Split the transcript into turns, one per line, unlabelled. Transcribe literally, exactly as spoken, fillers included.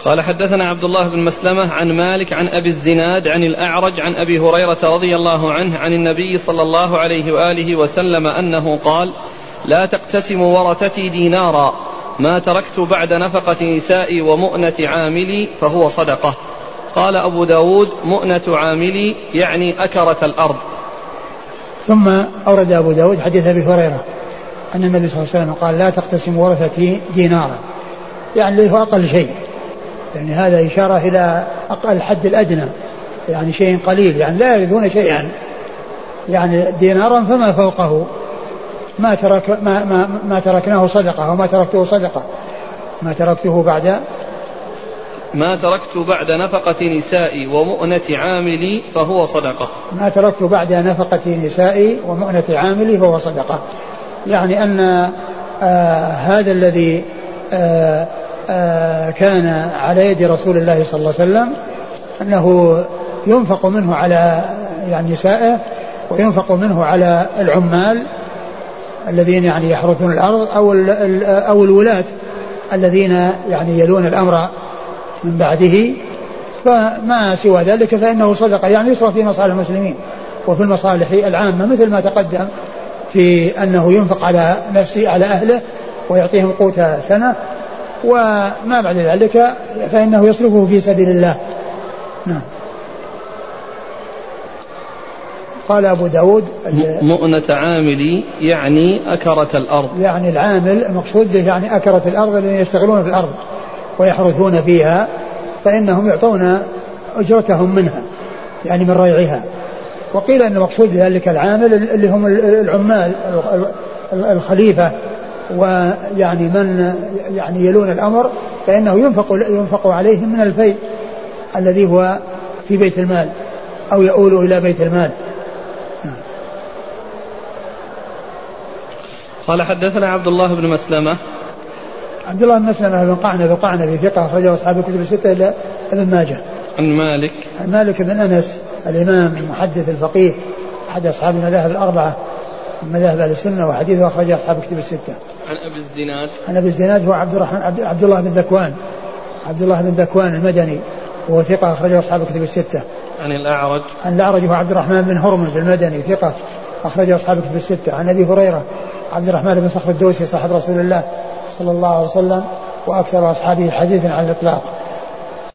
قال حدثنا عبد الله بن مسلمة عن مالك عن أبي الزناد عن الأعرج عن أبي هريرة رضي الله عنه عن النبي صلى الله عليه وآله وسلم أنه قال لا تقتسموا ورثتي دينارا ما تركت بعد نفقة نسائي ومؤنة عاملي فهو صدقة. قال أبو داود مؤنة عاملي يعني أكرة الأرض.
ثم أورد أبو داود حديث أبي هريرة أن النبي صلى الله عليه وسلم قال لا تقتسم ورثتي دينارا يعني اللي هو أقل شيء، يعني هذا إشارة إلى أقل الحد الأدنى يعني شيء قليل يعني لا يرثون شيئا يعني دينارا فما فوقه ما, ترك ما, ما, ما تركناه صدقة وما تركته صدقة ما تركته بعد
ما تركت بعد نفقة نسائي ومؤنة عاملي فهو صدقة.
ما تركت بعد نفقة نسائي ومؤنة عاملي فهو صدقة، يعني أن آه هذا الذي آه آه كان على يد رسول الله صلى الله عليه وسلم أنه ينفق منه على يعني نسائه وينفق منه على العمال الذين يعني يحرثون الأرض أو, أو الولاة الذين يعني يلون الأمر من بعده، فما سوى ذلك فإنه صدقة يعني يصرف في مصالح المسلمين وفي المصالح العامة مثل ما تقدم في أنه ينفق على نفسه على أهله ويعطيهم قوت سنة، وما بعد ذلك فإنه يصرفه في سبيل الله. نعم. قال أبو داود
مؤنة عاملي يعني أكرة الأرض،
يعني العامل المقصود به يعني أكرة الأرض الذين يشتغلون في الأرض ويحرثون فيها فإنهم يعطون أجرتهم منها يعني من ريعها. وقيل أن المقصود بذلك العامل اللي هم العمال الخليفة ويعني من يعني يلون الأمر فإنه ينفق, ينفق عليهم من الفيء الذي هو في بيت المال أو يؤول إلى بيت المال.
قال حدثنا عبد الله بن مسلمة
عبد الله بن مسلمة بن قعنب بن قعنب ثقة أخرجه أصحاب الكتب الستة إلا ابن ماجه.
عن مالك
عن مالك بن أنس الإمام المحدث الفقيه أحد أصحاب المذاهب الأربعة من مذاهب أهل السنة وحديثه أخرجه أصحاب الكتب الستة.
عن أبي الزناد
عن أبي الزناد هو عبد الرحمن عبد, عبد الله بن ذكوان عبد الله بن ذكوان المدني وهو ثقة أخرجه أصحاب الكتب الستة.
عن الأعرج
عن الأعرج هو عبد الرحمن بن هرمز المدني ثقة أخرجه أصحاب الكتب الستة. عن أبي هريرة عبد الرحمن بن صخر الدوسي صاحب رسول الله صلى الله عليه وسلم وأكثر أصحابه حديثا على الإطلاق.